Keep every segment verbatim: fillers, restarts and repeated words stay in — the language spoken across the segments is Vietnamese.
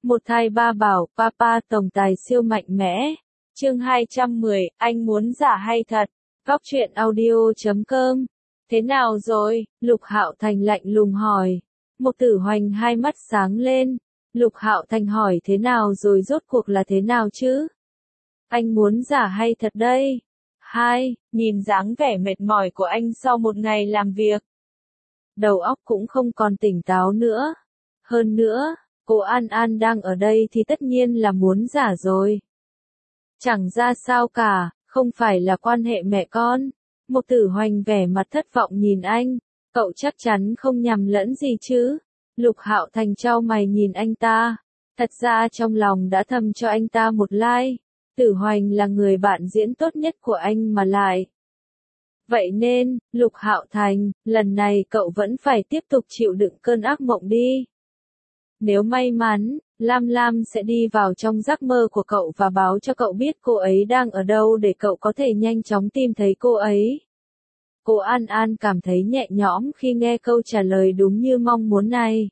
Một thai ba bảo, papa tổng tài siêu mạnh mẽ. Chương hai trăm mười, anh muốn giả hay thật? Góc truyện audio chấm com. Thế nào rồi? Lục Hạo Thành lạnh lùng hỏi. Mục Tử Hoành hai mắt sáng lên. Lục Hạo Thành hỏi thế nào rồi, rốt cuộc là thế nào chứ? Anh muốn giả hay thật đây? Hai, nhìn dáng vẻ mệt mỏi của anh sau một ngày làm việc. Đầu óc cũng không còn tỉnh táo nữa. Hơn nữa, cô An An đang ở đây thì tất nhiên là muốn giả rồi. Chẳng ra sao cả, không phải là quan hệ mẹ con. Mục Tử Hoành vẻ mặt thất vọng nhìn anh, cậu chắc chắn không nhầm lẫn gì chứ? Lục Hạo Thành chau mày nhìn anh ta, thật ra trong lòng đã thầm cho anh ta một like. Tử Hoành là người bạn diễn tốt nhất của anh mà lại. Vậy nên, Lục Hạo Thành, lần này cậu vẫn phải tiếp tục chịu đựng cơn ác mộng đi. Nếu may mắn, Lam Lam sẽ đi vào trong giấc mơ của cậu và báo cho cậu biết cô ấy đang ở đâu để cậu có thể nhanh chóng tìm thấy cô ấy. Cô An An cảm thấy nhẹ nhõm khi nghe câu trả lời đúng như mong muốn này.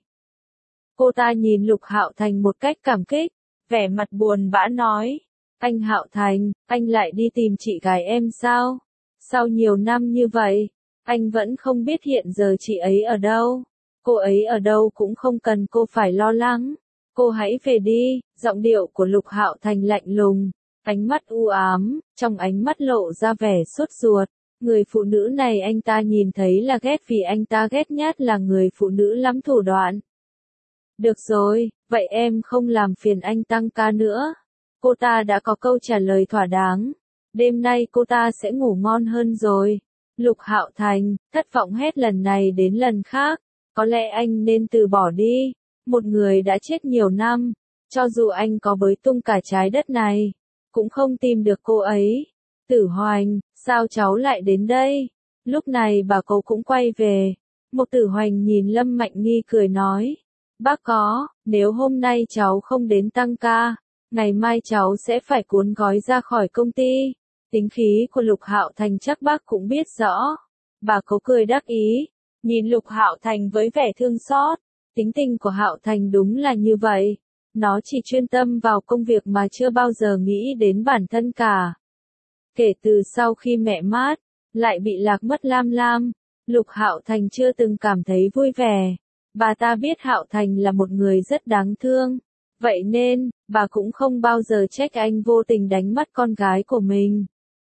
Cô ta nhìn Lục Hạo Thành một cách cảm kích, vẻ mặt buồn bã nói, anh Hạo Thành, anh lại đi tìm chị gái em sao? Sau nhiều năm như vậy, anh vẫn không biết hiện giờ chị ấy ở đâu. Cô ấy ở đâu cũng không cần cô phải lo lắng. Cô hãy về đi. Giọng điệu của Lục Hạo Thành lạnh lùng, ánh mắt u ám, trong ánh mắt lộ ra vẻ sốt ruột. Người phụ nữ này anh ta nhìn thấy là ghét vì anh ta ghét nhất là người phụ nữ lắm thủ đoạn. Được rồi, vậy em không làm phiền anh tăng ca nữa. Cô ta đã có câu trả lời thỏa đáng. Đêm nay cô ta sẽ ngủ ngon hơn rồi. Lục Hạo Thành, thất vọng hết lần này đến lần khác. Có lẽ anh nên từ bỏ đi. Một người đã chết nhiều năm, cho dù anh có bới tung cả trái đất này, cũng không tìm được cô ấy. Tử Hoành, sao cháu lại đến đây? Lúc này bà cô cũng quay về. Một Tử Hoành nhìn Lâm Mạnh Nghi cười nói, bác có, nếu hôm nay cháu không đến tăng ca, ngày mai cháu sẽ phải cuốn gói ra khỏi công ty. Tính khí của Lục Hạo Thành chắc bác cũng biết rõ. Bà cố cười đắc ý, nhìn Lục Hạo Thành với vẻ thương xót. Tính tình của Hạo Thành đúng là như vậy. Nó chỉ chuyên tâm vào công việc mà chưa bao giờ nghĩ đến bản thân cả. Kể từ sau khi mẹ mất, lại bị lạc mất Lam Lam, Lục Hạo Thành chưa từng cảm thấy vui vẻ. Bà ta biết Hạo Thành là một người rất đáng thương. Vậy nên, bà cũng không bao giờ trách anh vô tình đánh mất con gái của mình.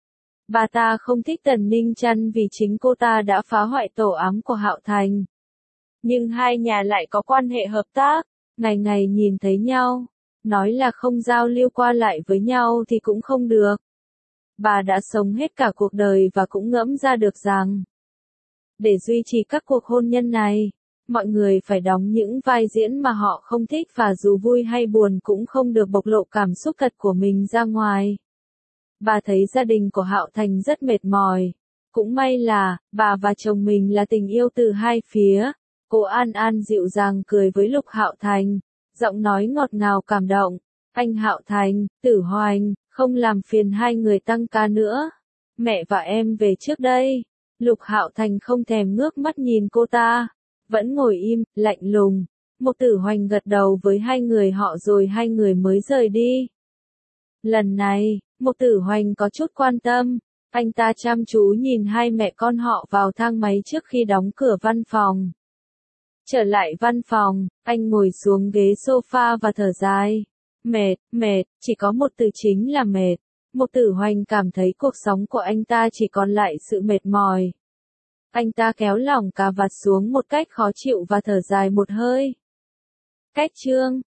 Bà ta không thích Tần Ninh Chăn vì chính cô ta đã phá hoại tổ ấm của Hạo Thành. Nhưng hai nhà lại có quan hệ hợp tác, ngày ngày nhìn thấy nhau, nói là không giao lưu qua lại với nhau thì cũng không được. Bà đã sống hết cả cuộc đời và cũng ngẫm ra được rằng, để duy trì các cuộc hôn nhân này, mọi người phải đóng những vai diễn mà họ không thích và dù vui hay buồn cũng không được bộc lộ cảm xúc thật của mình ra ngoài. Bà thấy gia đình của Hạo Thành rất mệt mỏi. Cũng may là, bà và chồng mình là tình yêu từ hai phía. Cô An An dịu dàng cười với Lục Hạo Thành, giọng nói ngọt ngào cảm động. Anh Hạo Thành, Tử Hoành, không làm phiền hai người tăng ca nữa. Mẹ và em về trước đây. Lục Hạo Thành không thèm ngước mắt nhìn cô ta, vẫn ngồi im, lạnh lùng. Một Tử Hoành gật đầu với hai người họ rồi hai người mới rời đi. Lần này, Một Tử Hoành có chút quan tâm. Anh ta chăm chú nhìn hai mẹ con họ vào thang máy trước khi đóng cửa văn phòng. Trở lại văn phòng, anh ngồi xuống ghế sofa và thở dài. Mệt, mệt, chỉ có một từ chính là mệt. Một Tử Hoành cảm thấy cuộc sống của anh ta chỉ còn lại sự mệt mỏi. Anh ta kéo lỏng cà vạt xuống một cách khó chịu và thở dài một hơi. Cách chương